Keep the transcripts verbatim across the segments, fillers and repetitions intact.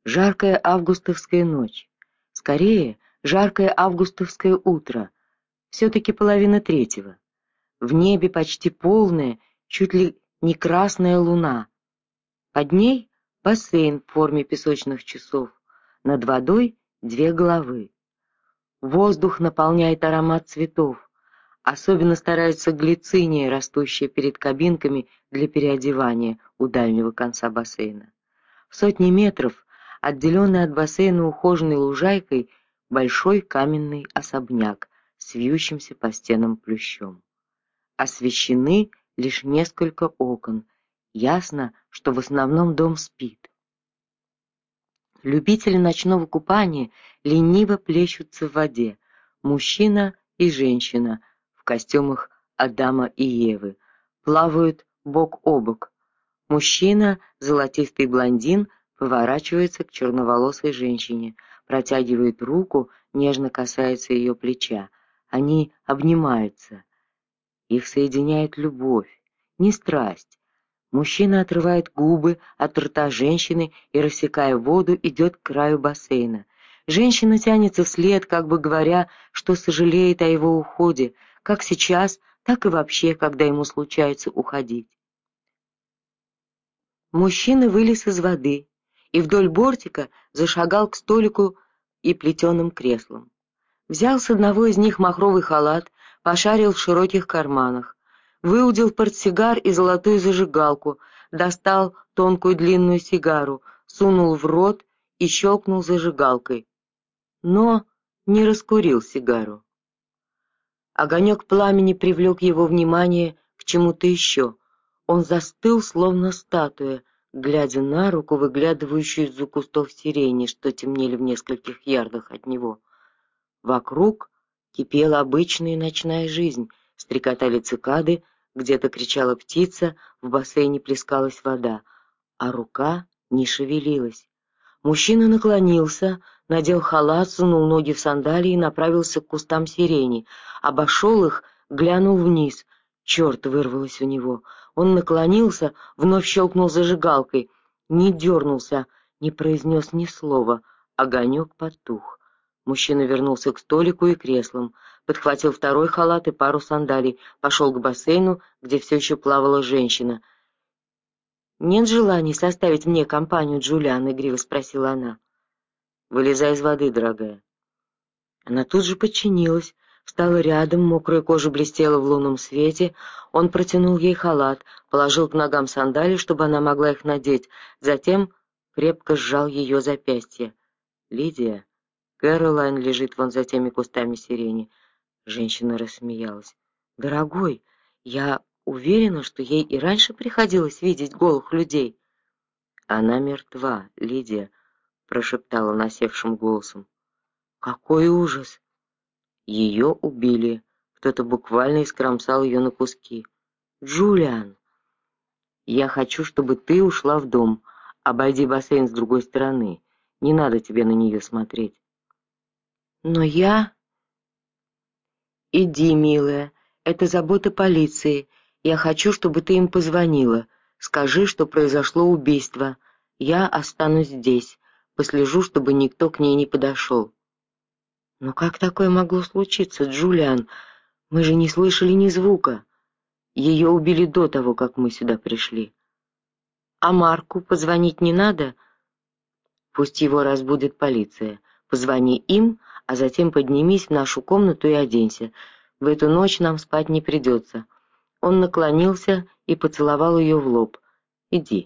Жаркая августовская ночь. Скорее, жаркое августовское утро. Все-таки половина третьего. В небе почти полная, чуть ли не красная луна. Под ней бассейн в форме песочных часов. Над водой две головы. Воздух наполняет аромат цветов. Особенно стараются глициния, растущая перед кабинками для переодевания у дальнего конца бассейна. В сотни метров, отделенный от бассейна ухоженной лужайкой, большой каменный особняк с вьющимся по стенам плющом. Освещены лишь несколько окон. Ясно, что в основном дом спит. Любители ночного купания лениво плещутся в воде. Мужчина и женщина в костюмах Адама и Евы плавают бок о бок. Мужчина, золотистый блондин, поворачивается к черноволосой женщине, протягивает руку, нежно касается ее плеча. Они обнимаются. Их соединяет любовь, не страсть. Мужчина отрывает губы от рта женщины и, рассекая воду, идет к краю бассейна. Женщина тянется вслед, как бы говоря, что сожалеет о его уходе, как сейчас, так и вообще, когда ему случается уходить. Мужчина вылез из воды и вдоль бортика зашагал к столику и плетеным креслам. Взял с одного из них махровый халат, пошарил в широких карманах, выудил портсигар и золотую зажигалку, достал тонкую длинную сигару, сунул в рот и щелкнул зажигалкой, но не раскурил сигару. Огонек пламени привлек его внимание к чему-то еще. Он застыл, словно статуя, глядя на руку, выглядывающую из-за кустов сирени, что темнели в нескольких ярдах от него. Вокруг кипела обычная ночная жизнь, стрекотали цикады, где-то кричала птица, в бассейне плескалась вода, а рука не шевелилась. Мужчина наклонился, надел халат, сунул ноги в сандалии и направился к кустам сирени, обошел их, глянул вниз. Черт, вырвалось у него. Он наклонился, вновь щелкнул зажигалкой, не дернулся, не произнес ни слова. Огонек потух. Мужчина вернулся к столику и креслам, подхватил второй халат и пару сандалий, пошел к бассейну, где все еще плавала женщина. «Нет желания составить мне компанию, Джулиан?» — игриво спросила она. «Вылезай из воды, дорогая». Она тут же подчинилась, встала рядом, мокрая кожа блестела в лунном свете. Он протянул ей халат, положил к ногам сандалии, чтобы она могла их надеть, затем крепко сжал ее запястье. «Лидия, Кэролайн лежит вон за теми кустами сирени». Женщина рассмеялась. «Дорогой, я уверена, что ей и раньше приходилось видеть голых людей». «Она мертва, Лидия», — прошептала насевшим голосом. «Какой ужас!» Ее убили. Кто-то буквально искромсал ее на куски. «Джулиан, я хочу, чтобы ты ушла в дом. Обойди бассейн с другой стороны. Не надо тебе на нее смотреть». «Но я...» «Иди, милая, это забота полиции. Я хочу, чтобы ты им позвонила. Скажи, что произошло убийство. Я останусь здесь. Послежу, чтобы никто к ней не подошел». «Но как такое могло случиться, Джулиан? Мы же не слышали ни звука. Ее убили до того, как мы сюда пришли. А Марку позвонить не надо? Пусть его разбудит полиция. Позвони им, а затем поднимись в нашу комнату и оденься. В эту ночь нам спать не придется». Он наклонился и поцеловал ее в лоб. «Иди».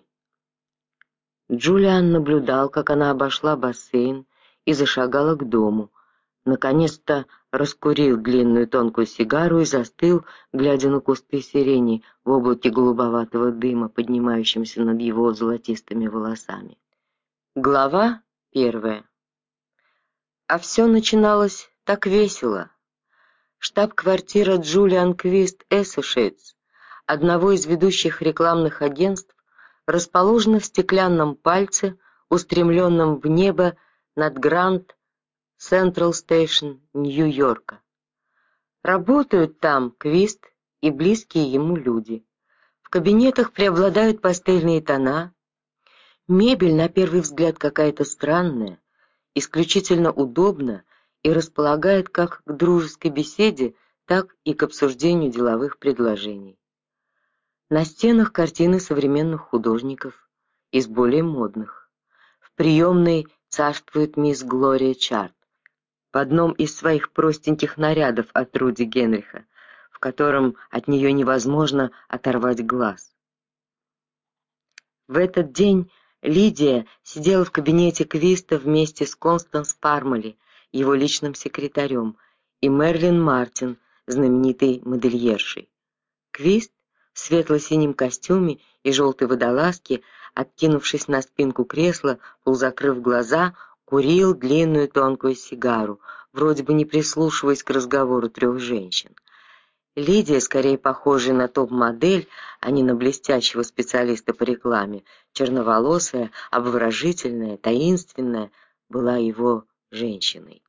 Джулиан наблюдал, как она обошла бассейн и зашагала к дому. Наконец-то раскурил длинную тонкую сигару и застыл, глядя на кусты сирени в облаке голубоватого дыма, поднимающемся над его золотистыми волосами. Глава первая. А все начиналось так весело. Штаб-квартира Джулиан Квист Associates, одного из ведущих рекламных агентств, расположена в стеклянном пальце, устремленном в небо над Гранд Централ Стейшн Нью-Йорка. Работают там Квист и близкие ему люди. В кабинетах преобладают пастельные тона, Мебель, на первый взгляд, какая-то странная, исключительно удобна и располагает как к дружеской беседе, так и к обсуждению деловых предложений. На стенах картины современных художников, из более модных. В приемной царствует мисс Глория Чарт в одном из своих простеньких нарядов от Руди Генриха, в котором от нее невозможно оторвать глаз. В этот день Лидия сидела в кабинете Квиста вместе с Констанс Пармали, его личным секретарем, и Мерлин Мартин, знаменитой модельершей. Квист в светло-синем костюме и желтой водолазке, откинувшись на спинку кресла, полузакрыв глаза, курил длинную тонкую сигару, вроде бы не прислушиваясь к разговору трех женщин. Лидия, скорее похожая на топ-модель, а не на блестящего специалиста по рекламе, черноволосая, обворожительная, таинственная, была его женщиной.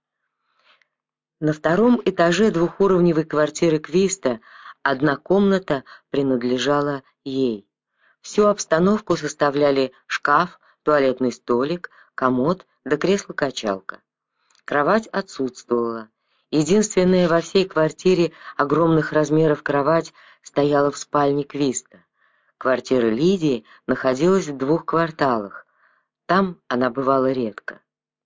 На втором этаже двухуровневой квартиры Квиста одна комната принадлежала ей. Всю обстановку составляли шкаф, туалетный столик, комод да кресло-качалка. Кровать отсутствовала. Единственная во всей квартире огромных размеров кровать стояла в спальне Квиста. Квартира Лидии находилась в двух кварталах. Там она бывала редко.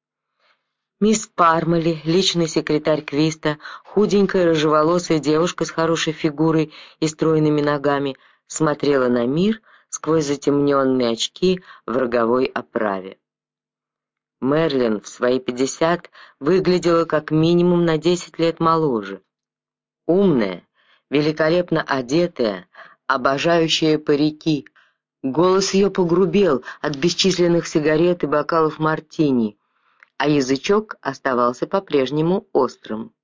Мисс Пармали, личный секретарь Квиста, худенькая рыжеволосая девушка с хорошей фигурой и стройными ногами, смотрела на мир сквозь затемненные очки в роговой оправе. Мерлин в свои пятьдесят выглядела как минимум на десять лет моложе. Умная, великолепно одетая, обожающая парики. Голос ее погрубел от бесчисленных сигарет и бокалов мартини, а язычок оставался по-прежнему острым.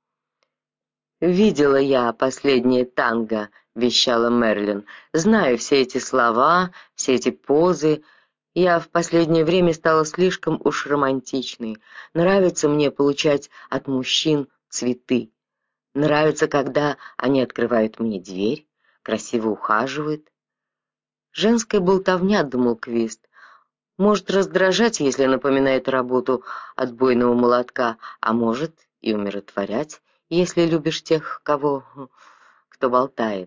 «Видела я последнее танго», — вещала Мерлин. «Знаю все эти слова, все эти позы. Я в последнее время стала слишком уж романтичной. Нравится мне получать от мужчин цветы. Нравится, когда они открывают мне дверь, красиво ухаживают». «Женская болтовня», — думал Квист, — «может раздражать, если напоминает работу отбойного молотка, а может и умиротворять, если любишь тех, кого... кто болтает.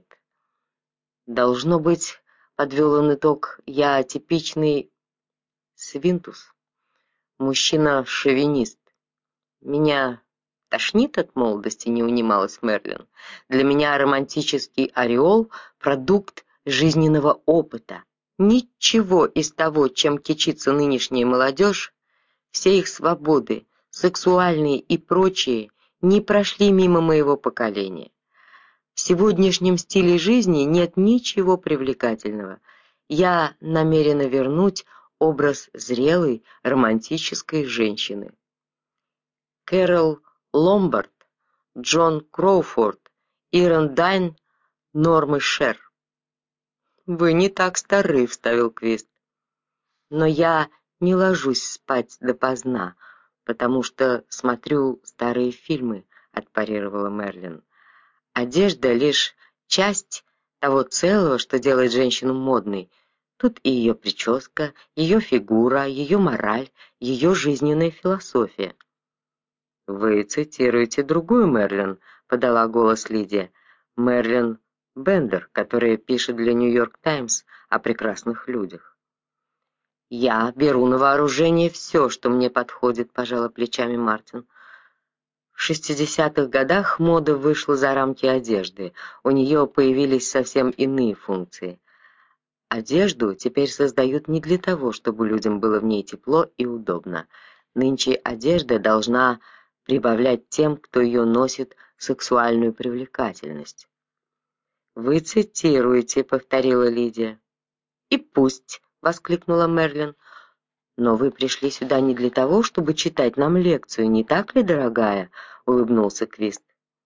Должно быть, — подвел он итог, — я типичный свинтус, мужчина-шовинист. Меня тошнит от молодости», — не унималась Мерлин. «Для меня романтический ореол — продукт жизненного опыта. Ничего из того, чем кичится нынешняя молодежь, все их свободы, сексуальные и прочие, не прошли мимо моего поколения. В сегодняшнем стиле жизни нет ничего привлекательного. Я намерена вернуть образ зрелой, романтической женщины». Кэрол Ломбард, Джон Кроуфорд, Ирен Дайн, Нормы Шер. «Вы не так стары», — вставил Квист. «Но я не ложусь спать допоздна, потому что смотрю старые фильмы», — отпарировала Мерлин. «Одежда — лишь часть того целого, что делает женщину модной. Тут и ее прическа, ее фигура, ее мораль, ее жизненная философия». «Вы цитируете другую Мерлин», — подала голос Лидия. «Мерлин Бендер, которая пишет для «Нью-Йорк Таймс» о прекрасных людях». «Я беру на вооружение все, что мне подходит», — пожала плечами Мартин. В шестидесятых годах мода вышла за рамки одежды, у нее появились совсем иные функции. Одежду теперь создают не для того, чтобы людям было в ней тепло и удобно. Нынче одежда должна прибавлять тем, кто ее носит, сексуальную привлекательность. «Вы цитируете», — повторила Лидия. «И пусть», — воскликнула Мерлин. «Но вы пришли сюда не для того, чтобы читать нам лекцию, не так ли, дорогая?» — улыбнулся Квист.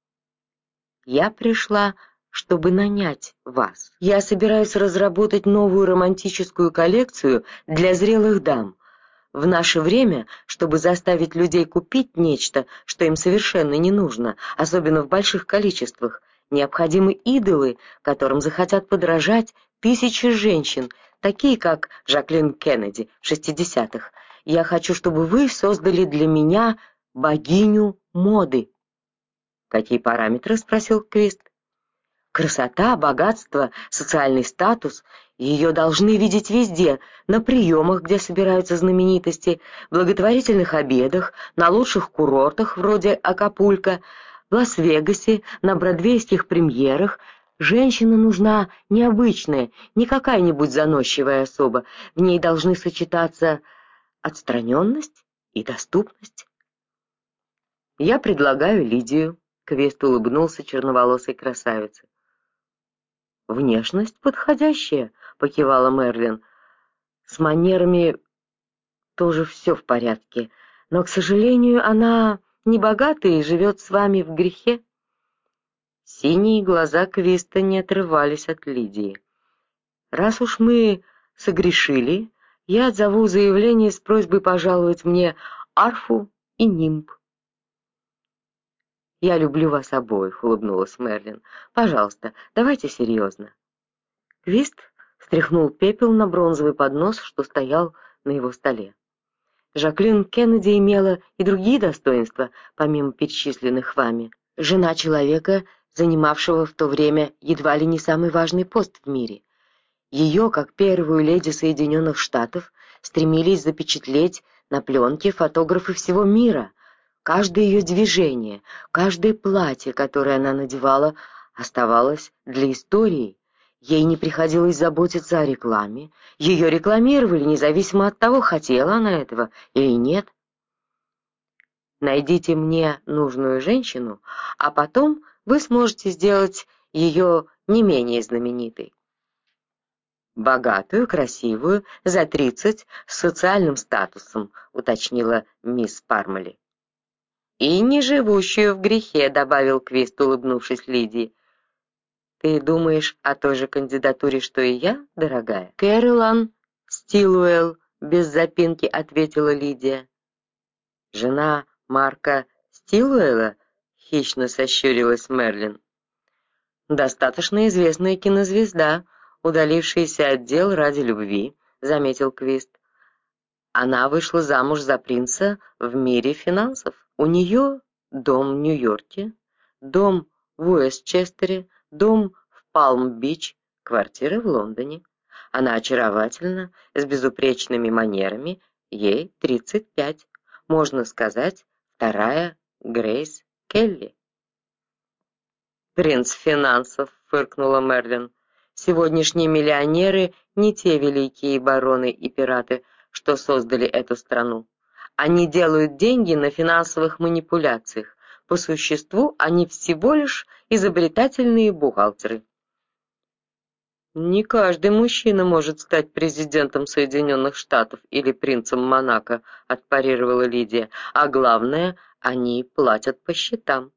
«Я пришла, чтобы нанять вас. Я собираюсь разработать новую романтическую коллекцию для зрелых дам. В наше время, чтобы заставить людей купить нечто, что им совершенно не нужно, особенно в больших количествах, необходимы идолы, которым захотят подражать тысячи женщин, такие как Жаклин Кеннеди в шестидесятых. Я хочу, чтобы вы создали для меня богиню моды. Какие параметры? Спросил Квист. Красота, богатство, социальный статус. Ее должны видеть везде: на приемах, где собираются знаменитости, благотворительных обедах, на лучших курортах вроде Акапулько, в Лас-Вегасе, на бродвейских премьерах. Женщина нужна необычная, не какая-нибудь заносчивая особа. В ней должны сочетаться отстраненность и доступность. Я предлагаю Лидию. Квест улыбнулся черноволосой красавице. Внешность подходящая, покивала Мерлин. С манерами тоже все в порядке, но, к сожалению, она не богатая и живет с вами в грехе. Синие глаза Квиста не отрывались от Лидии. Раз уж мы согрешили, я отзову заявление с просьбой пожаловать мне арфу и нимб. Я люблю вас обоих, улыбнулась Мерлин. Пожалуйста, давайте серьезно. Квист стряхнул пепел на бронзовый поднос, что стоял на его столе. Жаклин Кеннеди имела и другие достоинства, помимо перечисленных вами. Жена человека, занимавшего в то время едва ли не самый важный пост в мире. Ее, как первую леди Соединенных Штатов, стремились запечатлеть на пленке фотографы всего мира. Каждое ее движение, каждое платье, которое она надевала, оставалось для истории. Ей не приходилось заботиться о рекламе. Ее рекламировали, независимо от того, хотела она этого или нет. Найдите мне нужную женщину, а потом вы сможете сделать ее не менее знаменитой. Богатую, красивую, за тридцать, с социальным статусом, уточнила мисс Пармали. И не живущую в грехе, добавил Квист, улыбнувшись Лидии. Ты думаешь о той же кандидатуре, что и я, дорогая? Кэролан Стилуэлл, без запинки ответила Лидия. Жена Марка Стилуэлла? Хищно сощурилась Мерлин. Достаточно известная кинозвезда, удалившаяся от дел ради любви, заметил Квист. Она вышла замуж за принца в мире финансов. У нее дом в Нью-Йорке, дом в Уэстчестере, дом в Палм-Бич, квартира в Лондоне. Она очаровательна, с безупречными манерами, ей тридцать пять. Можно сказать, вторая Грейс Келли. «Принц финансов», — фыркнула Мерлин. «Сегодняшние миллионеры не те великие бароны и пираты, что создали эту страну. Они делают деньги на финансовых манипуляциях. По существу они всего лишь изобретательные бухгалтеры». «Не каждый мужчина может стать президентом Соединенных Штатов или принцем Монако», — отпарировала Лидия. «А главное, они платят по счетам».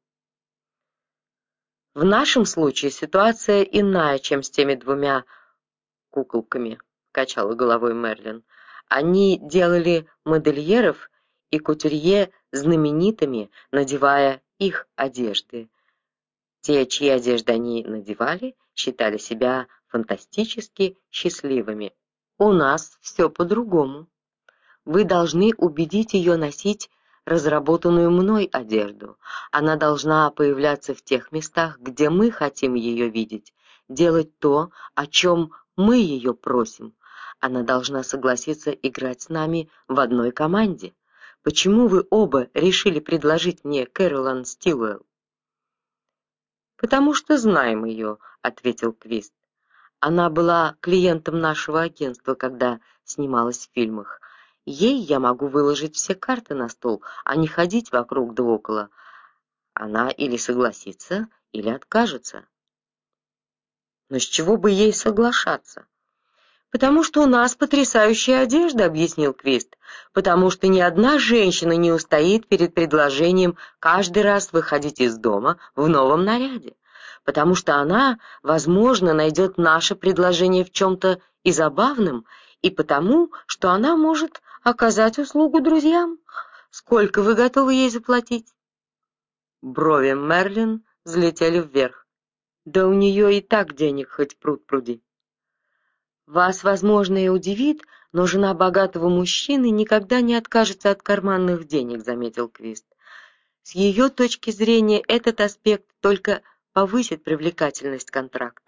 В нашем случае ситуация иная, чем с теми двумя куколками, качала головой Мерлин. Они делали модельеров и кутюрье знаменитыми, надевая их одежды. Те, чьи одежды они надевали, считали себя фантастически счастливыми. У нас все по-другому. Вы должны убедить ее носить разработанную мной одежду. Она должна появляться в тех местах, где мы хотим ее видеть, делать то, о чем мы ее просим. Она должна согласиться играть с нами в одной команде. Почему вы оба решили предложить мне Кэролан Стилуэлл? Потому что знаем ее, ответил Квист. Она была клиентом нашего агентства, когда снималась в фильмах. Ей я могу выложить все карты на стол, а не ходить вокруг да около. Она или согласится, или откажется. Но с чего бы ей соглашаться? Потому что у нас потрясающая одежда, объяснил Квист. Потому что ни одна женщина не устоит перед предложением каждый раз выходить из дома в новом наряде. Потому что она, возможно, найдет наше предложение в чем-то и забавном, и потому, что она может оказать услугу друзьям. Сколько вы готовы ей заплатить? Брови Мерлин взлетели вверх. Да у нее и так денег хоть пруд пруди. Вас, возможно, и удивит, но жена богатого мужчины никогда не откажется от карманных денег, заметил Квист. С ее точки зрения этот аспект только повысит привлекательность контракта.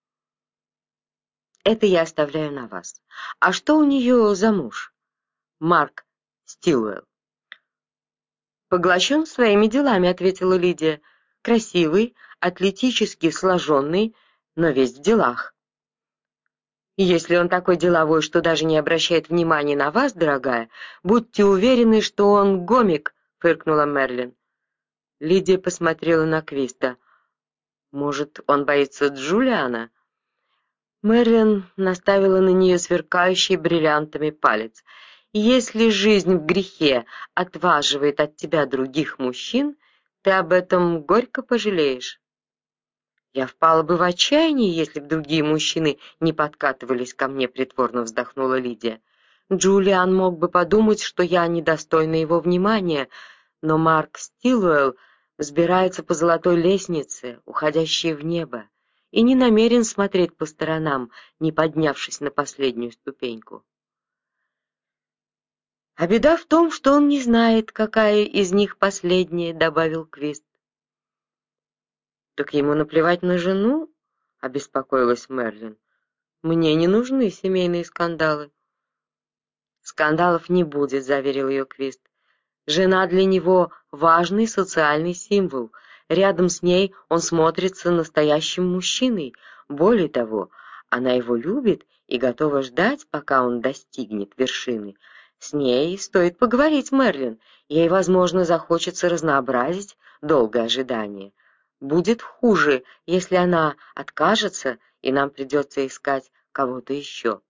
Это я оставляю на вас. А что у нее за муж? Марк Стилуэлл. Поглощен своими делами, ответила Лидия. Красивый, атлетически сложенный, но весь в делах. Если он такой деловой, что даже не обращает внимания на вас, дорогая, будьте уверены, что он гомик, фыркнула Мерлин. Лидия посмотрела на Квиста. Может, он боится Джулиана? Мерлин наставила на нее сверкающий бриллиантами палец. Если жизнь в грехе отваживает от тебя других мужчин, ты об этом горько пожалеешь. Я впала бы в отчаяние, если бы другие мужчины не подкатывались ко мне, притворно вздохнула Лидия. Джулиан мог бы подумать, что я недостойна его внимания, но Марк Стилуэлл взбирается по золотой лестнице, уходящей в небо, и не намерен смотреть по сторонам, не поднявшись на последнюю ступеньку. А беда в том, что он не знает, какая из них последняя, добавил Квист. Так ему наплевать на жену? Обеспокоилась Мерлин. Мне не нужны семейные скандалы. Скандалов не будет, заверил ее Квист. Жена для него важный социальный символ. Рядом с ней он смотрится настоящим мужчиной. Более того, она его любит и готова ждать, пока он достигнет вершины. С ней стоит поговорить, Мерлин. Ей, возможно, захочется разнообразить долгое ожидание. Будет хуже, если она откажется, и нам придется искать кого-то еще.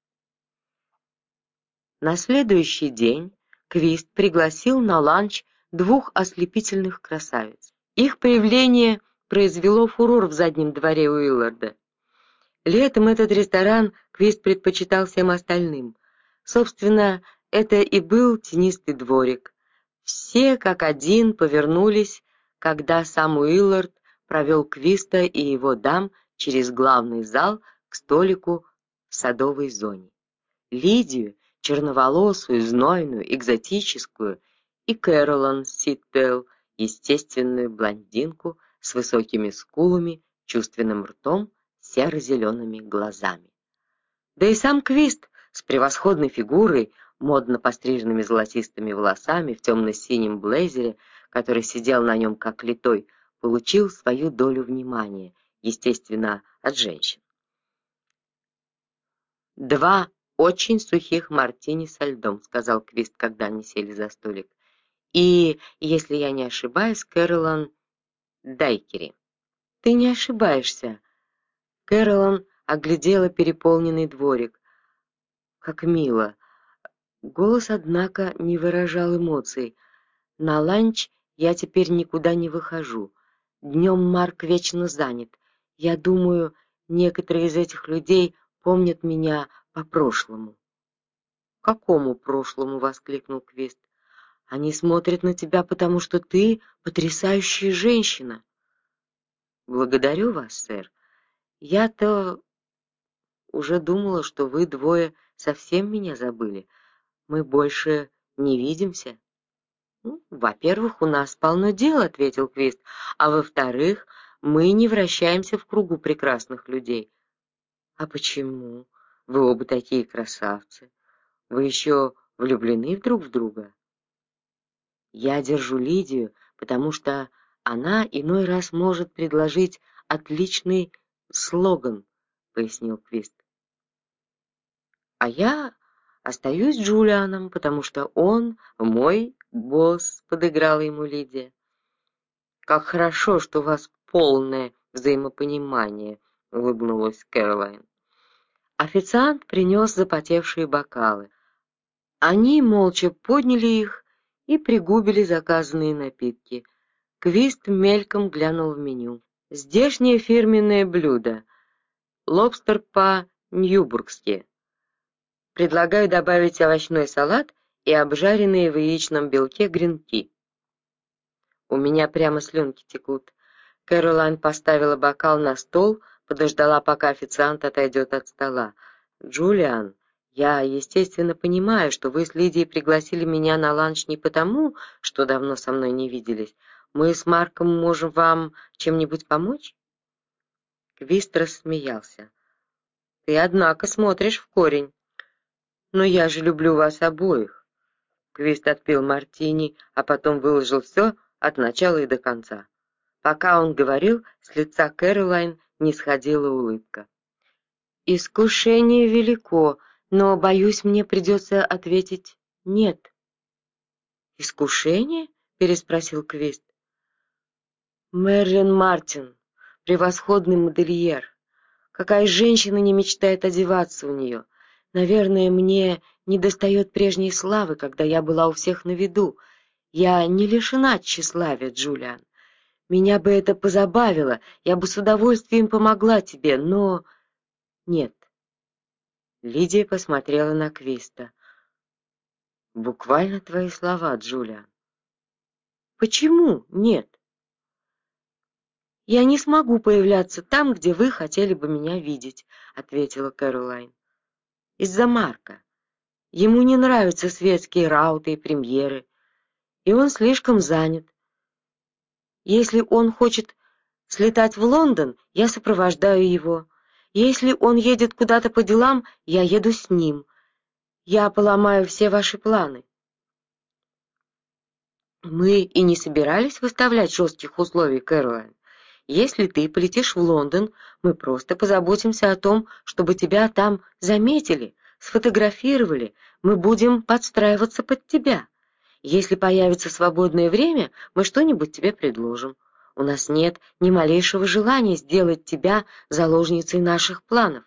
На следующий день Квист пригласил на ланч двух ослепительных красавиц. Их появление произвело фурор в заднем дворе Уилларда. Летом этот ресторан Квист предпочитал всем остальным. Собственно, это и был тенистый дворик. Все как один повернулись, когда сам Уиллард провел Квиста и его дам через главный зал к столику в садовой зоне. Лидию, черноволосую, знойную, экзотическую, и Кэролайн Ситвелл, естественную блондинку с высокими скулами, чувственным ртом, серо-зелеными глазами. Да и сам Квист с превосходной фигурой, модно постриженными золотистыми волосами, в темно-синем блейзере, который сидел на нем как литой, получил свою долю внимания, естественно, от женщин. Два очень сухих мартини со льдом, сказал Квист, когда они сели за столик. И, если я не ошибаюсь, Кэролайн дайкери. Ты не ошибаешься. Кэролайн оглядела переполненный дворик. Как мило. Голос, однако, не выражал эмоций. На ланч я теперь никуда не выхожу. Днем Марк вечно занят. Я думаю, некоторые из этих людей помнят меня по прошлому. Какому прошлому, воскликнул Квист. Они смотрят на тебя, потому что ты потрясающая женщина. Благодарю вас, сэр. Я-то уже думала, что вы двое совсем меня забыли. Мы больше не видимся. Ну, во-первых, у нас полно дел, ответил Квист, а во-вторых, мы не вращаемся в кругу прекрасных людей. А почему? Вы оба такие красавцы. Вы еще влюблены друг в друга? Я держу Лидию, потому что она иной раз может предложить отличный слоган, пояснил Квист. А я остаюсь Джулианом, потому что он мой босс, подыграла ему Лидия. Как хорошо, что у вас полное взаимопонимание, улыбнулась Кэролайн. Официант принес запотевшие бокалы. Они молча подняли их и пригубили заказанные напитки. Квист мельком глянул в меню. Здешнее фирменное блюдо — лобстер по-ньюбургски. Предлагаю добавить овощной салат и обжаренные в яичном белке гренки. У меня прямо слюнки текут. Кэролайн поставила бокал на стол, подождала, пока официант отойдет от стола. Джулиан, я, естественно, понимаю, что вы с Лидией пригласили меня на ланч не потому, что давно со мной не виделись. Мы с Марком можем вам чем-нибудь помочь?» Квист рассмеялся. «Ты, однако, смотришь в корень. Но я же люблю вас обоих». Квист отпил мартини, а потом выложил все от начала и до конца. Пока он говорил, с лица Кэролайн не сходила улыбка. «Искушение велико, но, боюсь, мне придется ответить «нет». «Искушение?» — переспросил Квист. «Мэрилин Мартин, превосходный модельер. Какая женщина не мечтает одеваться у нее? Наверное, мне недостает прежней славы, когда я была у всех на виду. Я не лишена тщеславия, Джулиан. Меня бы это позабавило, я бы с удовольствием помогла тебе, но... нет». Лидия посмотрела на Квиста. «Буквально твои слова, Джулиан». «Почему нет?» «Я не смогу появляться там, где вы хотели бы меня видеть», — ответила Кэролайн. «Из-за Марка. Ему не нравятся светские рауты и премьеры, и он слишком занят. Если он хочет слетать в Лондон, я сопровождаю его. Если он едет куда-то по делам, я еду с ним. Я поломаю все ваши планы». «Мы и не собирались выставлять жестких условий, Кэролайн. Если ты полетишь в Лондон, мы просто позаботимся о том, чтобы тебя там заметили, сфотографировали. Мы будем подстраиваться под тебя. Если появится свободное время, мы что-нибудь тебе предложим. У нас нет ни малейшего желания сделать тебя заложницей наших планов».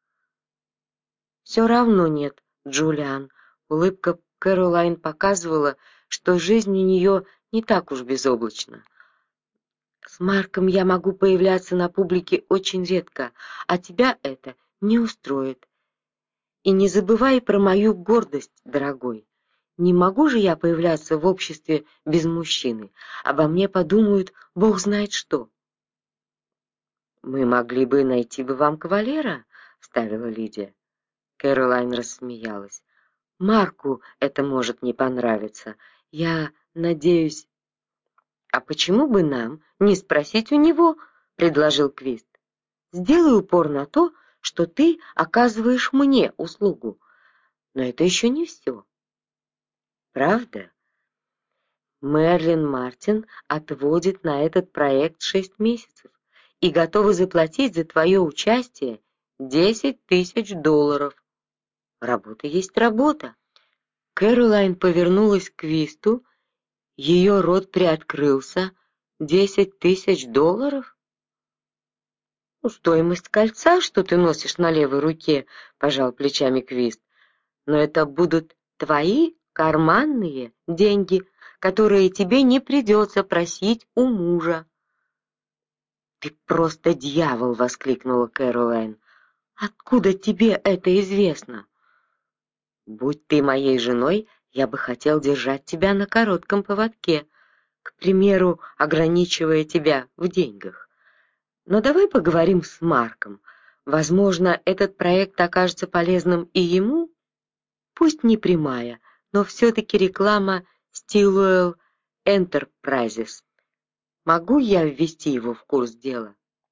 «Все равно нет, Джулиан». Улыбка Кэролайн показывала, что жизнь у нее не так уж безоблачна. «С Марком я могу появляться на публике очень редко, а тебя это не устроит. И не забывай про мою гордость, дорогой. Не могу же я появляться в обществе без мужчины. Обо мне подумают бог знает что». «Мы могли бы найти бы вам кавалера», — вставила Лидия. Кэролайн рассмеялась. «Марку это может не понравиться. Я надеюсь...» «А почему бы нам не спросить у него?» — предложил Квист. «Сделай упор на то, что ты оказываешь мне услугу. Но это еще не все. Правда? Мэрилин Мартин отводит на этот проект шесть месяцев и готова заплатить за твое участие десять тысяч долларов. Работа есть работа». Кэролайн повернулась к Квисту, ее рот приоткрылся. «Десять тысяч долларов?» «Ну, стоимость кольца, что ты носишь на левой руке», — пожал плечами Квист. «Но это будут твои карманные деньги, которые тебе не придется просить у мужа». «Ты просто дьявол!» — воскликнула Кэролайн. «Откуда тебе это известно?» «Будь ты моей женой, я бы хотел держать тебя на коротком поводке, к примеру, ограничивая тебя в деньгах. Но давай поговорим с Марком. Возможно, этот проект окажется полезным и ему. Пусть не прямая, но все-таки реклама Stillwell Enterprises. Могу я ввести его в курс дела?»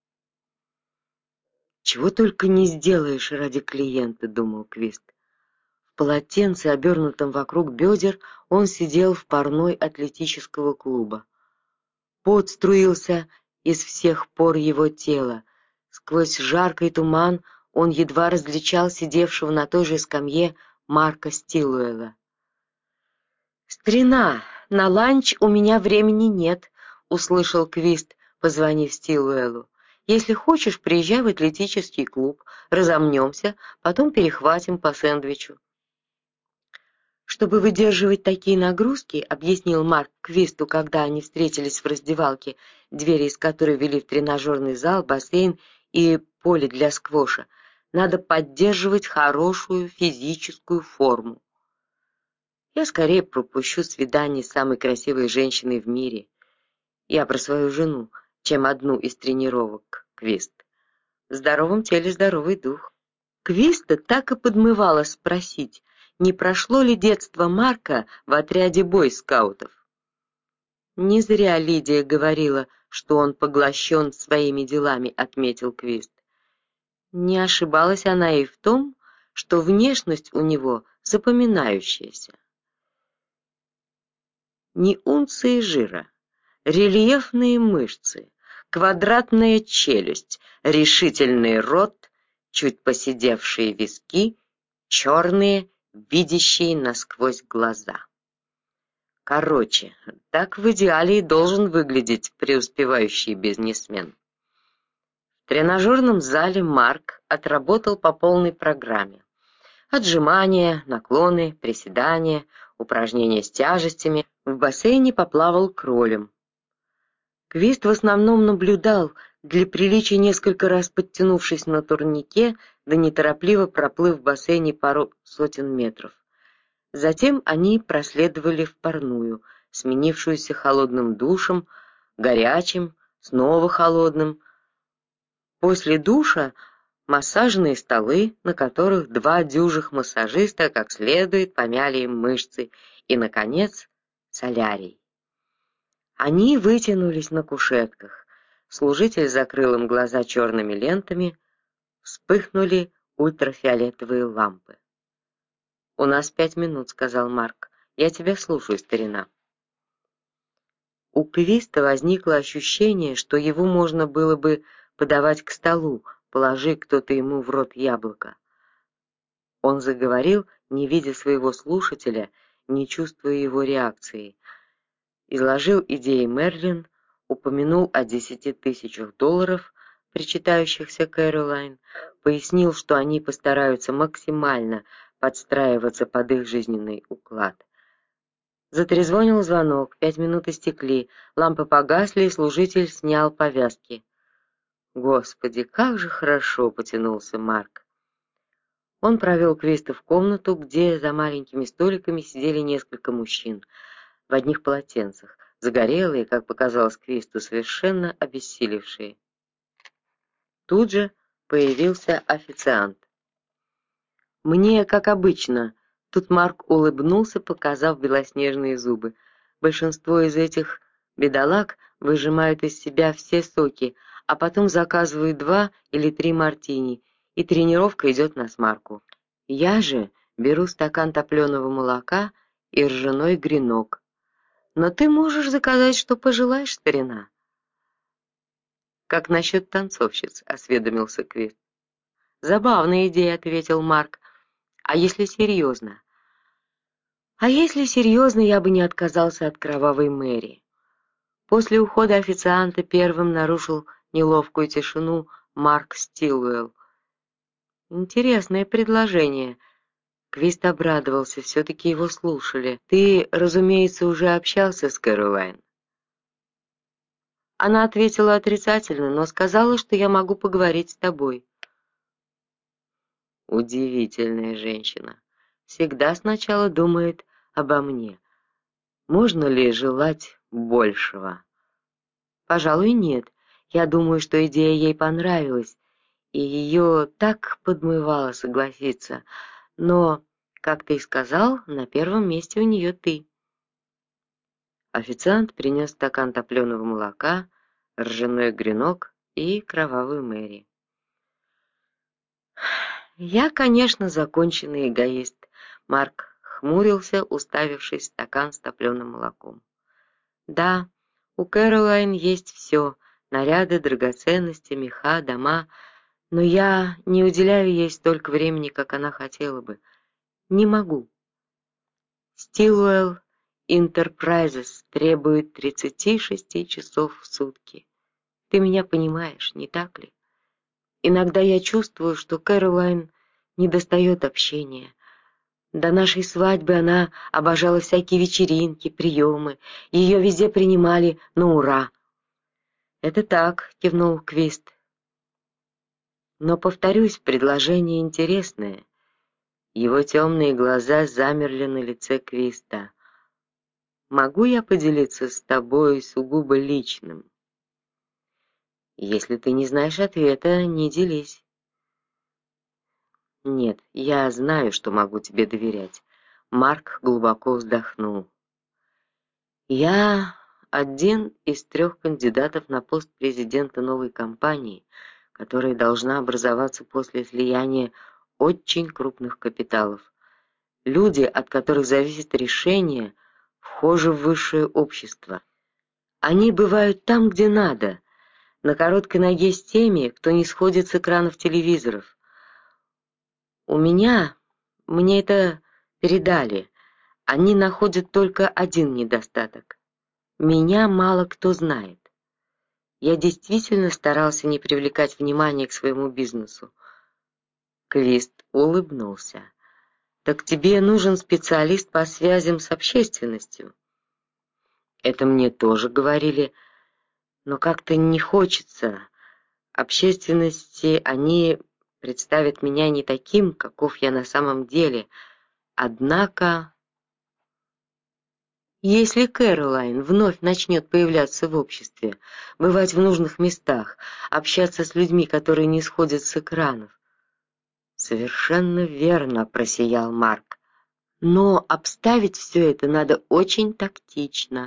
«Чего только не сделаешь ради клиента», — думал Квист. В полотенце, обернутом вокруг бедер, он сидел в парной атлетического клуба. Пот струился из всех пор его тела. Сквозь жаркий туман он едва различал сидевшего на той же скамье Марка Стиллуэлла. «Старина, на ланч у меня времени нет», — услышал Квист, позвонив Стиллуэллу. «Если хочешь, приезжай в атлетический клуб, разомнемся, потом перехватим по сэндвичу». «Чтобы выдерживать такие нагрузки, — объяснил Марк Квисту, когда они встретились в раздевалке, двери из которой вели в тренажерный зал, бассейн и поле для сквоша, — надо поддерживать хорошую физическую форму. Я скорее пропущу свидание с самой красивой женщиной в мире. Я про свою жену, чем одну из тренировок, Квист. В здоровом теле здоровый дух». Квиста так и подмывало спросить, не прошло ли детство Марка в отряде бойскаутов. Не зря Лидия говорила, что он поглощен своими делами, отметил Квист. Не ошибалась она и в том, что внешность у него запоминающаяся. Ни унции жира, рельефные мышцы, квадратная челюсть, решительный рот, чуть поседевшие виски, черные, видящие насквозь глаза. Короче, так в идеале и должен выглядеть преуспевающий бизнесмен. В тренажерном зале Марк отработал по полной программе. Отжимания, наклоны, приседания, упражнения с тяжестями, в бассейне поплавал кролем. Квист в основном наблюдал, для приличия несколько раз подтянувшись на турнике, да неторопливо проплыв в бассейне пару сотен метров. Затем они проследовали в парную, сменившуюся холодным душем, горячим, снова холодным. После душа массажные столы, на которых два дюжих массажиста как следует помяли им мышцы, и, наконец, солярий. Они вытянулись на кушетках. Служитель закрыл им глаза черными лентами, вспыхнули ультрафиолетовые лампы. «У нас пять минут», — сказал Марк. «Я тебя слушаю, старина». У Квиста возникло ощущение, что его можно было бы подавать к столу, положи кто-то ему в рот яблоко. Он заговорил, не видя своего слушателя, не чувствуя его реакции. Изложил идеи Мерлин, упомянул о десяти тысячах долларов, причитающихся Кэролайн, пояснил, что они постараются максимально подстраиваться под их жизненный уклад. Затрезвонил звонок, пять минут истекли, лампы погасли, и служитель снял повязки. «Господи, как же хорошо!» — потянулся Марк. Он провел Квиста в комнату, где за маленькими столиками сидели несколько мужчин в одних полотенцах, загорелые, как показалось Квисту, совершенно обессилевшие. Тут же появился официант. «Мне, как обычно», — тут Марк улыбнулся, показав белоснежные зубы. «Большинство из этих бедолаг выжимают из себя все соки, а потом заказывают два или три мартини, и тренировка идет на смарку. Я же беру стакан топленого молока и ржаной гренок. Но ты можешь заказать, что пожелаешь, старина». «Как насчет танцовщиц?» — осведомился Квист. «Забавная идея», — ответил Марк. «А если серьезно?» «А если серьезно, я бы не отказался от кровавой Мэри». После ухода официанта первым нарушил неловкую тишину Марк Стилуэлл. «Интересное предложение». Квист обрадовался, все-таки его слушали. «Ты, разумеется, уже общался с Кэролайн?» Она ответила отрицательно, но сказала, что я могу поговорить с тобой. Удивительная женщина. Всегда сначала думает обо мне. Можно ли желать большего? Пожалуй, нет. Я думаю, что идея ей понравилась, и ее так подмывало согласиться. Но, как ты и сказал, на первом месте у нее ты. Официант принес стакан топленого молока, ржаной гренок и кровавую Мэри. «Я, конечно, законченный эгоист», — Марк хмурился, уставившись в стакан с топленым молоком. «Да, у Кэролайн есть все — наряды, драгоценности, меха, дома, но я не уделяю ей столько времени, как она хотела бы. Не могу. Стилуэлл Enterprises требует тридцати шести часов в сутки. Ты меня понимаешь, не так ли? Иногда я чувствую, что Кэролайн недостает общения. До нашей свадьбы она обожала всякие вечеринки, приемы, ее везде принимали на ура». «Это так», — кивнул Квист. «Но, повторюсь, предложение интересное». Его темные глаза замерли на лице Квиста. «Могу я поделиться с тобой сугубо личным?» «Если ты не знаешь ответа, не делись». Нет, я знаю, что могу тебе доверять. Марк глубоко вздохнул. Я один из трех кандидатов на пост президента новой компании, которая должна образоваться после слияния очень крупных капиталов. Люди, от которых зависит решение, вхожи в высшее общество. Они бывают там, где надо, на короткой ноге с теми, кто не сходит с экранов телевизоров. У меня, мне это передали, они находят только один недостаток. Меня мало кто знает. Я действительно старался не привлекать внимания к своему бизнесу. Квист улыбнулся. Так тебе нужен специалист по связям с общественностью. Это мне тоже говорили, но как-то не хочется. Общественности они представят меня не таким, каков я на самом деле. Однако, если Кэролайн вновь начнет появляться в обществе, бывать в нужных местах, общаться с людьми, которые не сходят с экранов. Совершенно верно, просиял Марк. Но обставить все это надо очень тактично.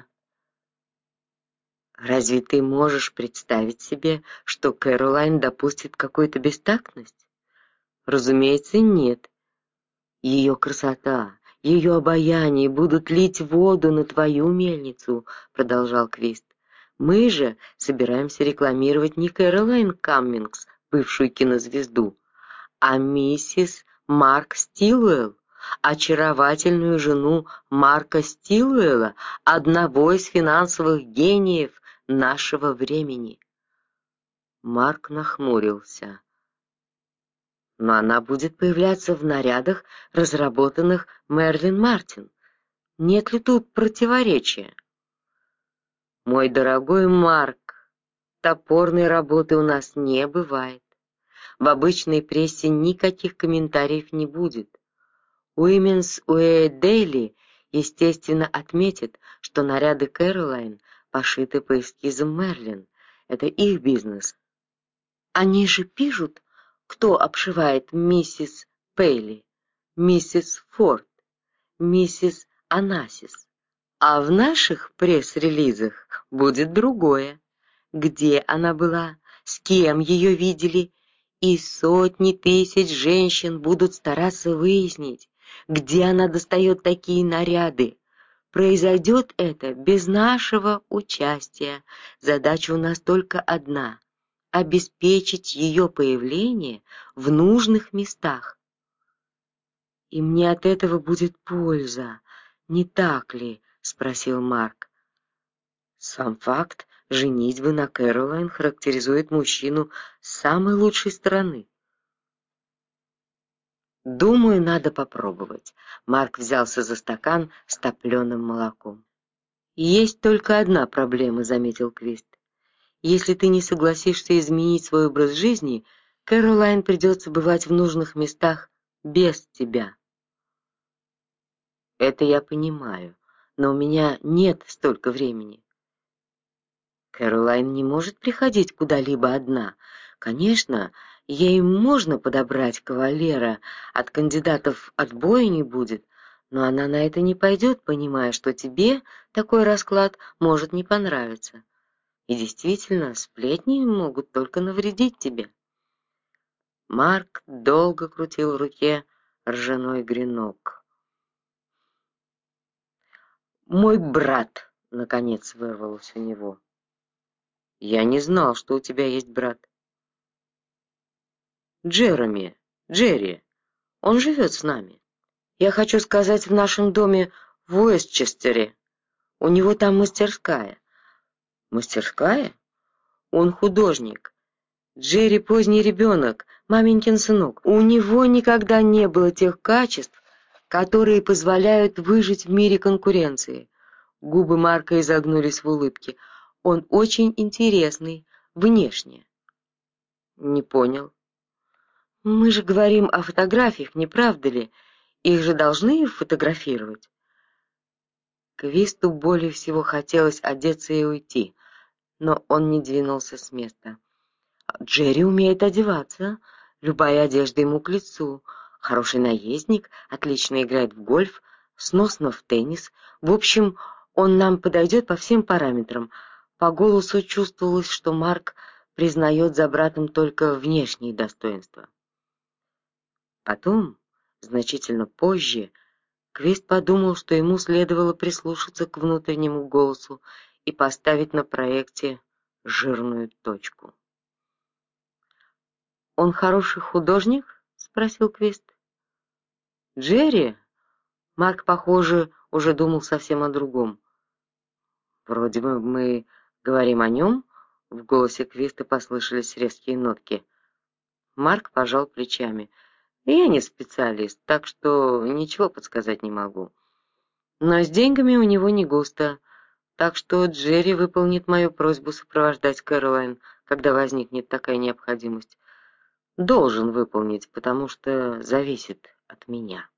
Разве ты можешь представить себе, что Кэролайн допустит какую-то бестактность? Разумеется, нет. Ее красота, ее обаяние будут лить воду на твою мельницу, продолжал Квист. Мы же собираемся рекламировать не Кэролайн Каммингс, бывшую кинозвезду, а миссис Марк Стилуэлл, очаровательную жену Марка Стилуэлла, одного из финансовых гениев нашего времени. Марк нахмурился. Но она будет появляться в нарядах, разработанных Мерлин Мартин. Нет ли тут противоречия? Мой дорогой Марк, топорной работы у нас не бывает. В обычной прессе никаких комментариев не будет. Women's Wear Daily, естественно, отметит, что наряды Кэролайн пошиты по эскизам Мерлин. Это их бизнес. Они же пишут, кто обшивает миссис Пейли, миссис Форд, миссис Анасис. А в наших пресс-релизах будет другое. Где она была, с кем ее видели, и сотни тысяч женщин будут стараться выяснить, где она достает такие наряды. Произойдет это без нашего участия. Задача у нас только одна — обеспечить ее появление в нужных местах. И мне от этого будет польза, не так ли? — спросил Марк. Сам факт женитьбы на Кэролайн характеризует мужчину с самой лучшей стороны. Думаю, надо попробовать. Марк взялся за стакан с топленым молоком. Есть только одна проблема, заметил Квист. Если ты не согласишься изменить свой образ жизни, Кэролайн придется бывать в нужных местах без тебя. Это я понимаю, но у меня нет столько времени. Кэролайн не может приходить куда-либо одна. Конечно, ей можно подобрать кавалера, от кандидатов отбоя не будет, но она на это не пойдет, понимая, что тебе такой расклад может не понравиться. И действительно, сплетни могут только навредить тебе. Марк долго крутил в руке ржаной гренок. «Мой брат!» — наконец вырвалось у него. «Я не знал, что у тебя есть брат». «Джереми, Джерри, он живет с нами. Я хочу сказать, в нашем доме в Уэстчестере. У него там мастерская». «Мастерская? Он художник. Джерри поздний ребенок, маменькин сынок. У него никогда не было тех качеств, которые позволяют выжить в мире конкуренции». Губы Марка изогнулись в улыбке. «Он очень интересный, внешне». «Не понял». «Мы же говорим о фотографиях, не правда ли? Их же должны фотографировать». Квисту более всего хотелось одеться и уйти, но он не двинулся с места. «Джерри умеет одеваться, любая одежда ему к лицу. Хороший наездник, отлично играет в гольф, сносно в теннис. В общем, он нам подойдет по всем параметрам. По голосу чувствовалось, что Марк признает за братом только внешние достоинства. Потом, значительно позже, Квист подумал, что ему следовало прислушаться к внутреннему голосу и поставить на проекте жирную точку. «Он хороший художник?» — спросил Квист. «Джерри?» Марк, похоже, уже думал совсем о другом. «Вроде бы мы говорим о нем?» — в голосе Квиста послышались резкие нотки. Марк пожал плечами. «Я не специалист, так что ничего подсказать не могу. Но с деньгами у него не густо, так что Джерри выполнит мою просьбу сопровождать Кэролайн, когда возникнет такая необходимость. Должен выполнить, потому что зависит от меня».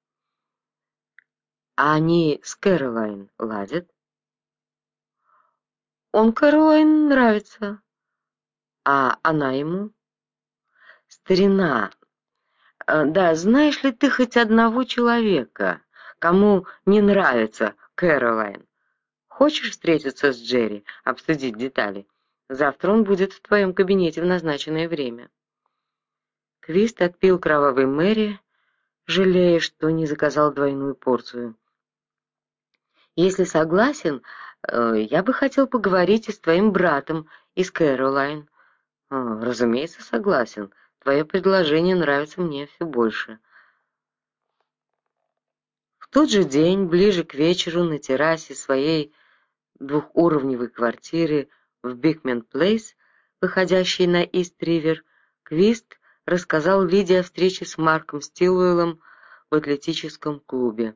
«А они с Кэролайн ладят?» «Он Кэролайн нравится. А она ему?» «Старина, э, да, знаешь ли ты хоть одного человека, кому не нравится Кэролайн? Хочешь встретиться с Джерри, обсудить детали? Завтра он будет в твоем кабинете в назначенное время». Квист отпил кровавый Мэри, жалея, что не заказал двойную порцию. «Если согласен, э, я бы хотел поговорить и с твоим братом, и с Кэролайн». «А, разумеется, согласен. Твое предложение нравится мне все больше». В тот же день, ближе к вечеру, на террасе своей двухуровневой квартиры в Бикмен-Плейс, выходящей на Ист-Ривер, Квист рассказал Лиде о встрече с Марком Стилуэллом в атлетическом клубе.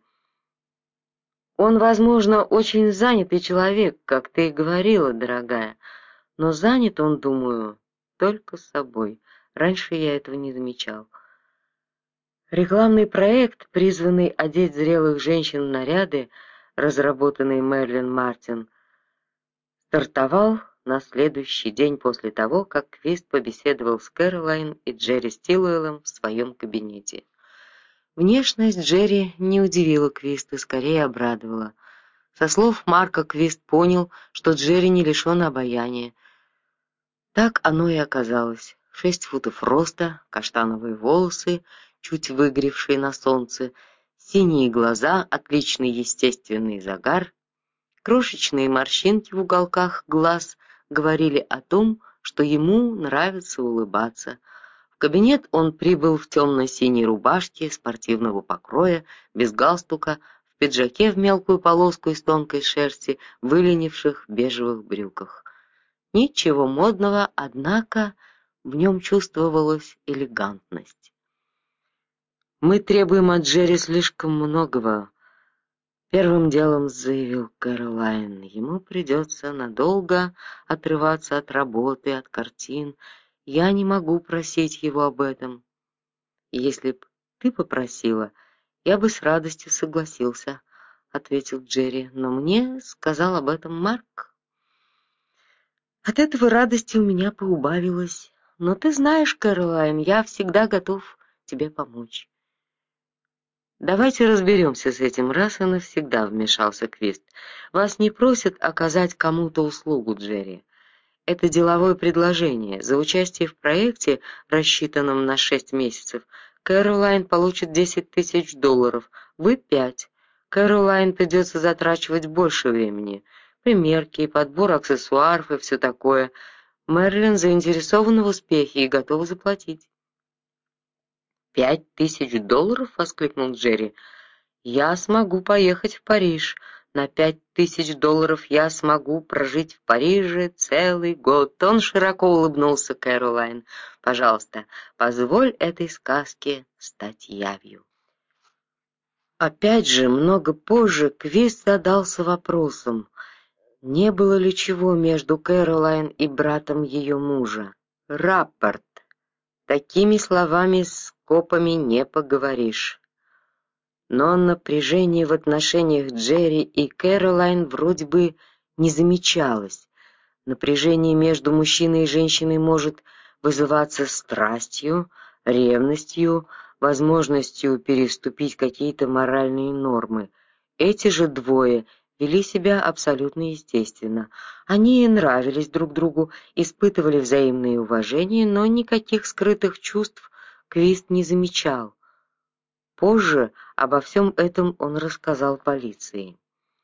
«Он, возможно, очень занятый человек, как ты и говорила, дорогая, но занят он, думаю, только собой. Раньше я этого не замечал». Рекламный проект, призванный одеть зрелых женщин в наряды, разработанный Мэрилин Мартин, стартовал на следующий день после того, как Квист побеседовал с Кэролайн и Джерри Стилуэллом в своем кабинете. Внешность Джерри не удивила Квиста, скорее обрадовала. Со слов Марка Квист понял, что Джерри не лишен обаяния. Так оно и оказалось. Шесть футов роста, каштановые волосы, чуть выгоревшие на солнце, синие глаза, отличный естественный загар. Крошечные морщинки в уголках глаз говорили о том, что ему нравится улыбаться. В кабинет он прибыл в темно-синей рубашке спортивного покроя, без галстука, в пиджаке в мелкую полоску из тонкой шерсти, выленивших бежевых брюках. Ничего модного, однако в нем чувствовалась элегантность. «Мы требуем от Джерри слишком многого», — первым делом заявил Кэролайн. «Ему придется надолго отрываться от работы, от картин. Я не могу просить его об этом. Если б ты попросила, я бы с радостью согласился», — ответил Джерри. «Но мне сказал об этом Марк». От этого радости у меня поубавилось. Но ты знаешь, Кэролайн, я всегда готов тебе помочь. «Давайте разберемся с этим раз и навсегда», — вмешался Квист. «Вас не просят оказать кому-то услугу, Джерри. Это деловое предложение. За участие в проекте, рассчитанном на шесть месяцев, Кэролайн получит десять тысяч долларов, вы — пять. Кэролайн придется затрачивать больше времени. Примерки, подбор аксессуаров и все такое. Мэрилин заинтересована в успехе и готова заплатить». «Пять тысяч долларов?» — воскликнул Джерри. «Я смогу поехать в Париж. На пять тысяч долларов я смогу прожить в Париже целый год». Он широко улыбнулся Кэролайн. «Пожалуйста, позволь этой сказке стать явью». Опять же, много позже Квист задался вопросом, не было ли чего между Кэролайн и братом ее мужа. Раппорт. Такими словами с копами не поговоришь. Но напряжение в отношениях Джерри и Кэролайн вроде бы не замечалось. Напряжение между мужчиной и женщиной может вызываться страстью, ревностью, возможностью переступить какие-то моральные нормы. Эти же двое вели себя абсолютно естественно. Они нравились друг другу, испытывали взаимное уважение, но никаких скрытых чувств Квист не замечал. Позже обо всем этом он рассказал полиции.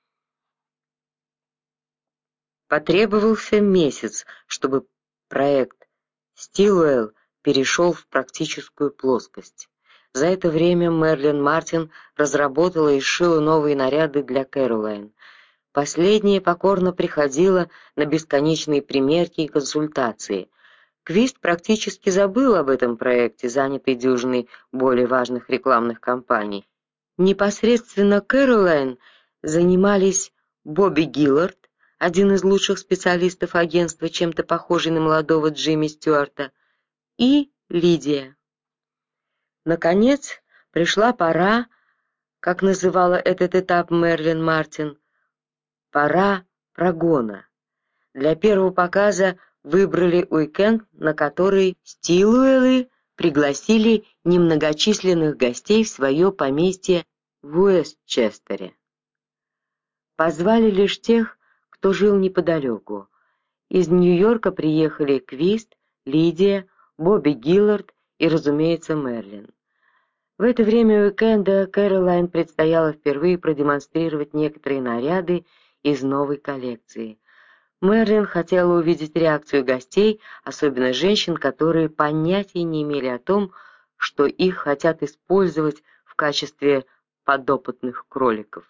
Потребовался месяц, чтобы проект Стилуэлл перешел в практическую плоскость. За это время Мерлин Мартин разработала и сшила новые наряды для Кэролайн. Последняя покорно приходила на бесконечные примерки и консультации. Квист практически забыл об этом проекте, занятый дюжиной более важных рекламных кампаний. Непосредственно Кэролайн занимались Бобби Гиллард, один из лучших специалистов агентства, чем-то похожий на молодого Джимми Стюарта, и Лидия. Наконец, пришла пора, как называла этот этап Мерлин Мартин, пора прогона. Для первого показа выбрали уикенд, на который Стилуэллы пригласили немногочисленных гостей в свое поместье в Уэстчестере. Позвали лишь тех, кто жил неподалеку. Из Нью-Йорка приехали Квист, Лидия, Бобби Гиллард и, разумеется, Мерлин. В это время уикенда Кэролайн предстояло впервые продемонстрировать некоторые наряды из новой коллекции. Мерлин хотела увидеть реакцию гостей, особенно женщин, которые понятия не имели о том, что их хотят использовать в качестве подопытных кроликов.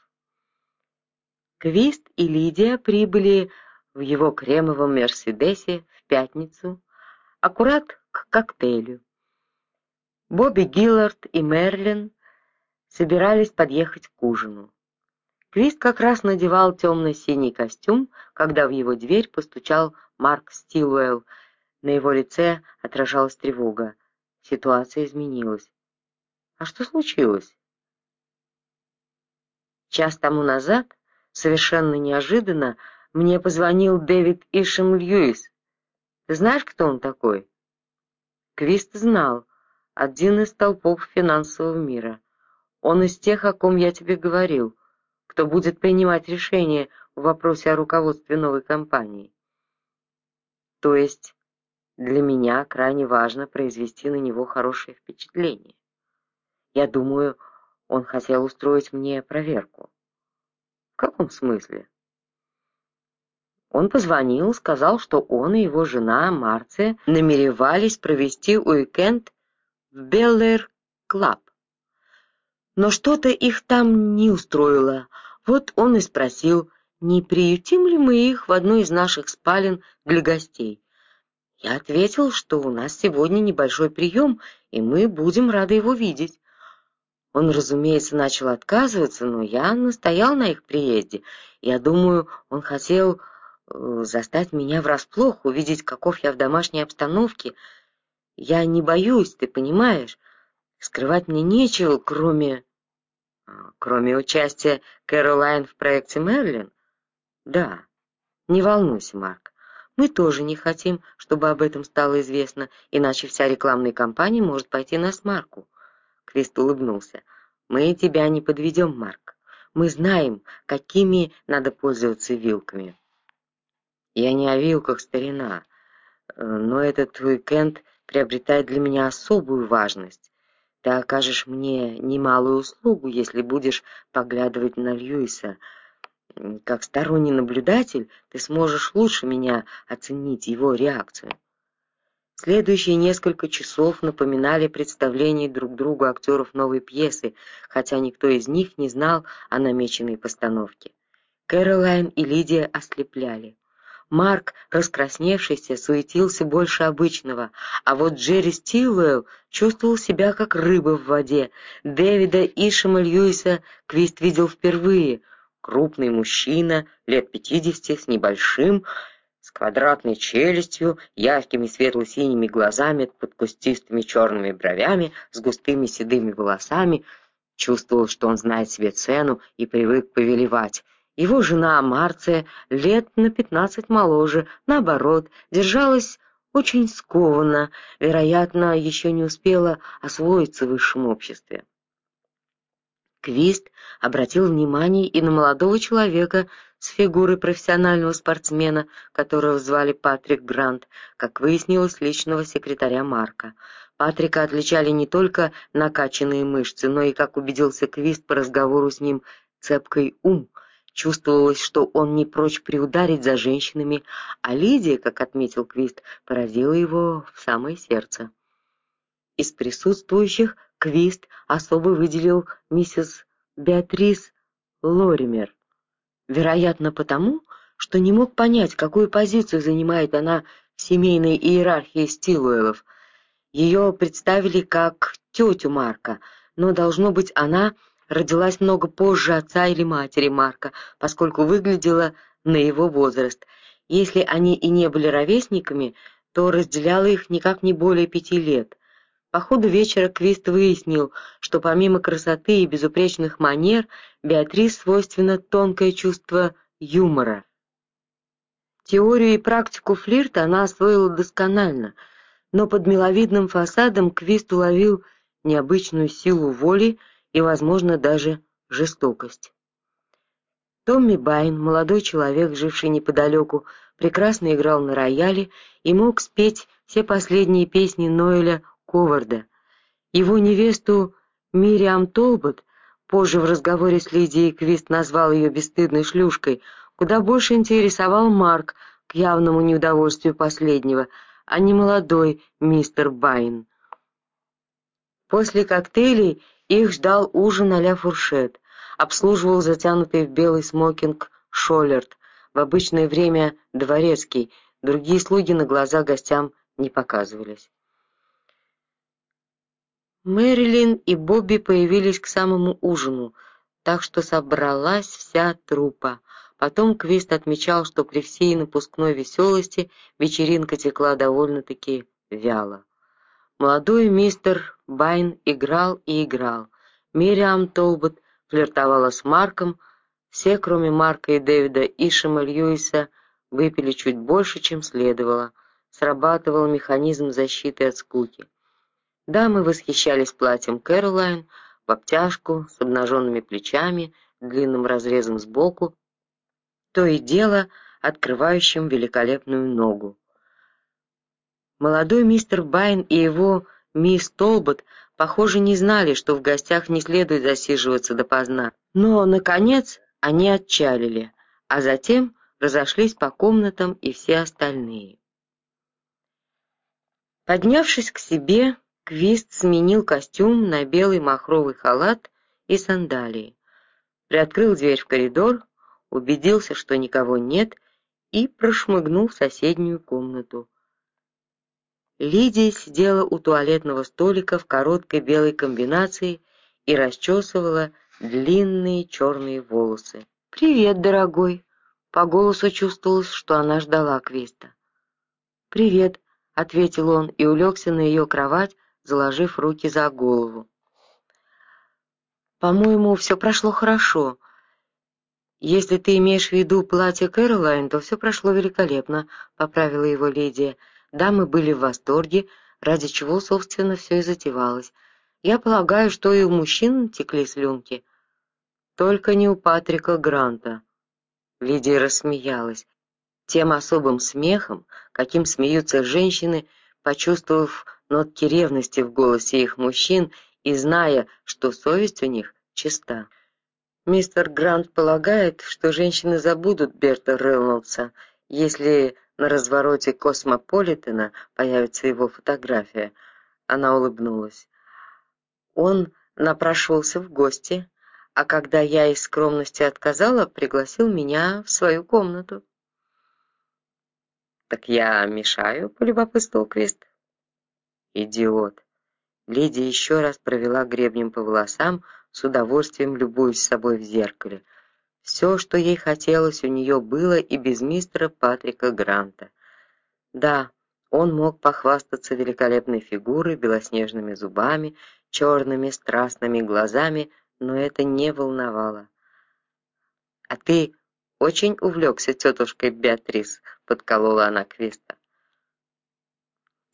Квист и Лидия прибыли в его кремовом Мерседесе в пятницу, аккурат к коктейлю. Бобби Гиллард и Мерлин собирались подъехать к ужину. Квист как раз надевал темно-синий костюм, когда в его дверь постучал Марк Стилуэлл. На его лице отражалась тревога. Ситуация изменилась. А что случилось? Час тому назад, совершенно неожиданно, мне позвонил Дэвид Ишем Льюис. Ты знаешь, кто он такой? Квист знал. Один из столпов финансового мира. Он из тех, о ком я тебе говорил, кто будет принимать решения в вопросе о руководстве новой компании. То есть для меня крайне важно произвести на него хорошее впечатление. Я думаю, он хотел устроить мне проверку. В каком смысле? Он позвонил, сказал, что он и его жена Марция намеревались провести уикенд в Беллэр Клаб. Но что-то их там не устроило. Вот он и спросил, не приютим ли мы их в одной из наших спален для гостей. Я ответил, что у нас сегодня небольшой прием, и мы будем рады его видеть. Он, разумеется, начал отказываться, но я настоял на их приезде. Я думаю, он хотел э, застать меня врасплох, увидеть, каков я в домашней обстановке. Я не боюсь, ты понимаешь. Скрывать мне нечего, кроме... Кроме участия Кэролайн в проекте Мерлин? Да. Не волнуйся, Марк. Мы тоже не хотим, чтобы об этом стало известно, иначе вся рекламная кампания может пойти на смарку. Квист улыбнулся. Мы тебя не подведем, Марк. Мы знаем, какими надо пользоваться вилками. Я не о вилках, старина, но этот уикенд приобретает для меня особую важность. Ты окажешь мне немалую услугу, если будешь поглядывать на Льюиса. Как сторонний наблюдатель ты сможешь лучше меня оценить его реакцию. Следующие несколько часов напоминали представление друг другу актеров новой пьесы, хотя никто из них не знал о намеченной постановке. Кэролайн и Лидия ослепляли. Марк, раскрасневшийся, суетился больше обычного, а вот Джерри Стилуэлл чувствовал себя как рыба в воде. Дэвида Ишема Льюиса Квист видел впервые. Крупный мужчина, лет пятидесяти, с небольшим, с квадратной челюстью, яркими светло-синими глазами под кустистыми черными бровями, с густыми седыми волосами, чувствовал, что он знает себе цену и привык повелевать. Его жена Марция, лет на пятнадцать моложе, наоборот, держалась очень скованно, вероятно, еще не успела освоиться в высшем обществе. Квист обратил внимание и на молодого человека с фигурой профессионального спортсмена, которого звали Патрик Грант, как выяснилось, личного секретаря Марка. Патрика отличали не только накачанные мышцы, но и, как убедился Квист по разговору с ним, цепкий ум. Чувствовалось, что он не прочь приударить за женщинами, а Лидия, как отметил Квист, поразила его в самое сердце. Из присутствующих Квист особо выделил миссис Беатрис Лоример, вероятно потому, что не мог понять, какую позицию занимает она в семейной иерархии Стилуэлов. Ее представили как тетю Марка, но, должно быть, она родилась много позже отца или матери Марка, поскольку выглядела на его возраст. Если они и не были ровесниками, то разделяло их никак не более пяти лет. По ходу вечера Квист выяснил, что помимо красоты и безупречных манер, Беатрис свойственно тонкое чувство юмора. Теорию и практику флирта она освоила досконально, но под миловидным фасадом Квист уловил необычную силу воли и, возможно, даже жестокость. Томми Байн, молодой человек, живший неподалеку, прекрасно играл на рояле и мог спеть все последние песни Ноэля Коварда. Его невесту Мириам Толбот, позже в разговоре с Лидией Квист назвал ее бесстыдной шлюшкой, куда больше интересовал Марк, к явному неудовольствию последнего, а не молодой мистер Байн. После коктейлей их ждал ужин а-ля фуршет. Обслуживал затянутый в белый смокинг Шоллерт, в обычное время дворецкий, другие слуги на глаза гостям не показывались. Мэрилин и Бобби появились к самому ужину, так что собралась вся труппа. Потом Квист отмечал, что при всей напускной веселости вечеринка текла довольно-таки вяло. Молодой мистер Байн играл и играл. Мириам Толбот флиртовала с Марком. Все, кроме Марка и Дэвида Ишема Льюиса, выпили чуть больше, чем следовало. Срабатывал механизм защиты от скуки. Дамы восхищались платьем Кэролайн в обтяжку, с обнаженными плечами, длинным разрезом сбоку, то и дело открывающим великолепную ногу. Молодой мистер Байн и его мисс Толбот, похоже, не знали, что в гостях не следует засиживаться допоздна. Но, наконец, они отчалили, а затем разошлись по комнатам и все остальные. Поднявшись к себе, Квист сменил костюм на белый махровый халат и сандалии, приоткрыл дверь в коридор, убедился, что никого нет, и прошмыгнул в соседнюю комнату. Лидия сидела у туалетного столика в короткой белой комбинации и расчесывала длинные черные волосы. «Привет, дорогой!» По голосу чувствовалось, что она ждала Квиста. «Привет!» — ответил он и улегся на ее кровать, заложив руки за голову. «По-моему, все прошло хорошо. Если ты имеешь в виду платье Кэролайн, то все прошло великолепно», — поправила его Лидия. Дамы были в восторге, ради чего, собственно, все и затевалось. Я полагаю, что и у мужчин текли слюнки. Только не у Патрика Гранта. Лидия рассмеялась тем особым смехом, каким смеются женщины, почувствовав нотки ревности в голосе их мужчин и зная, что совесть у них чиста. Мистер Грант полагает, что женщины забудут Берта Рейнольдса, если на развороте Космополитена появится его фотография. Она улыбнулась. Он напрашивался в гости, а когда я из скромности отказала, пригласил меня в свою комнату. Так я мешаю, полюбопытствовал Квист. Идиот. Лидия еще раз провела гребнем по волосам, с удовольствием любуясь собой в зеркале. Все, что ей хотелось, у нее было и без мистера Патрика Гранта. Да, он мог похвастаться великолепной фигурой, белоснежными зубами, черными страстными глазами, но это не волновало. А ты очень увлекся тетушкой Беатрис, подколола она Квиста.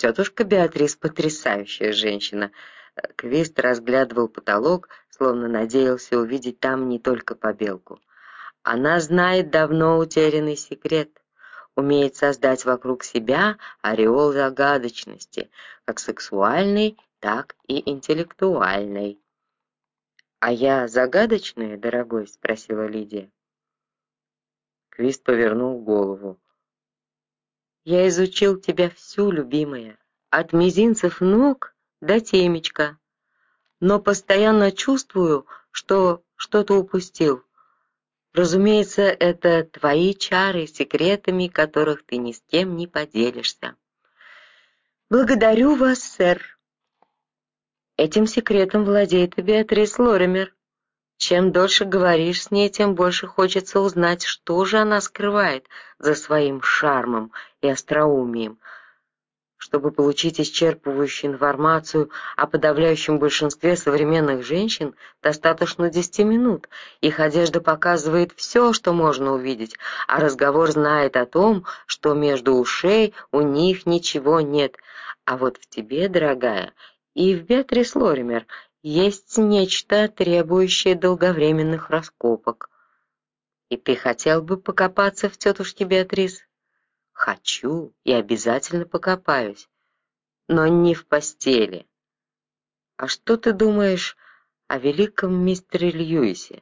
Тетушка Беатрис потрясающая женщина. Квист разглядывал потолок, словно надеялся увидеть там не только побелку. Она знает давно утерянный секрет, умеет создать вокруг себя ореол загадочности, как сексуальной, так и интеллектуальной. «А я загадочная, дорогой?» — спросила Лидия. Квист повернул голову. «Я изучил тебя всю, любимая, от мизинцев ног до темечка, но постоянно чувствую, что что-то упустил. Разумеется, это твои чары, секретами которых ты ни с кем не поделишься». «Благодарю вас, сэр. Этим секретом владеет и Беатрис Лоример. Чем дольше говоришь с ней, тем больше хочется узнать, что же она скрывает за своим шармом и остроумием. Чтобы получить исчерпывающую информацию о подавляющем большинстве современных женщин, достаточно десяти минут. Их одежда показывает все, что можно увидеть, а разговор знает о том, что между ушей у них ничего нет. А вот в тебе, дорогая, и в Беатрис Лоример есть нечто, требующее долговременных раскопок. И ты хотел бы покопаться в тетушке Беатрис? Хочу и обязательно покопаюсь, но не в постели. А что ты думаешь о великом мистере Льюисе?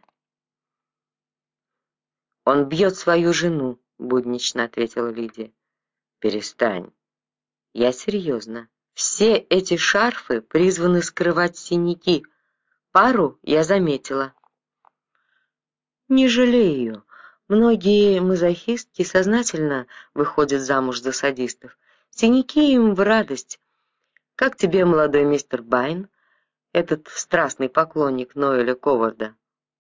Он бьет свою жену, буднично ответила Лидия. Перестань. Я серьезно. Все эти шарфы призваны скрывать синяки. Пару я заметила. Не жалей ее. Многие мазохистки сознательно выходят замуж за садистов. Синяки им в радость. Как тебе, молодой мистер Байн, этот страстный поклонник Ноэля Коварда?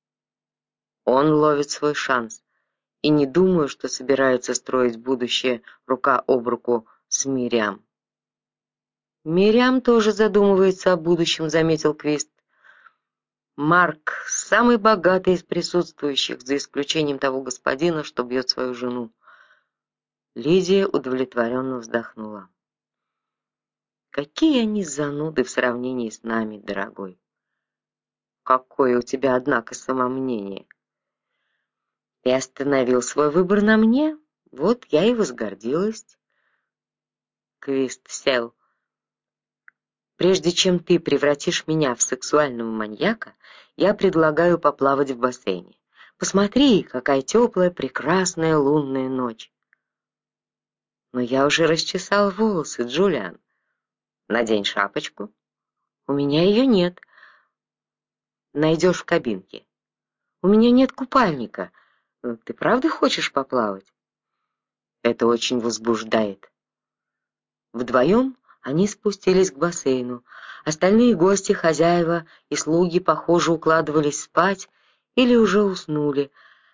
Он ловит свой шанс, и не думаю, что собирается строить будущее рука об руку с Мириам. Мириам тоже задумывается о будущем, заметил Квист. Марк самый богатый из присутствующих, за исключением того господина, что бьет свою жену. Лидия удовлетворенно вздохнула. Какие они зануды в сравнении с нами, дорогой. Какое у тебя, однако, самомнение. Ты остановил свой выбор на мне, вот я и возгордилась. Квист сел. Прежде чем ты превратишь меня в сексуального маньяка, я предлагаю поплавать в бассейне. Посмотри, какая теплая, прекрасная лунная ночь. Но я уже расчесал волосы, Джулиан. Надень шапочку. У меня ее нет. Найдешь в кабинке. У меня нет купальника. Ты правда хочешь поплавать? Это очень возбуждает. Вдвоем они спустились к бассейну. Остальные гости, хозяева и слуги, похоже, укладывались спать или уже уснули.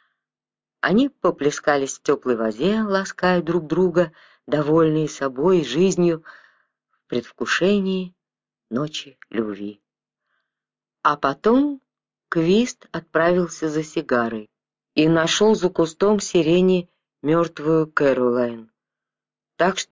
Они поплескались в теплой воде, лаская друг друга, довольные собой и жизнью, в предвкушении ночи любви. А потом Квист отправился за сигарой и нашел за кустом сирени мертвую Кэролайн. Так что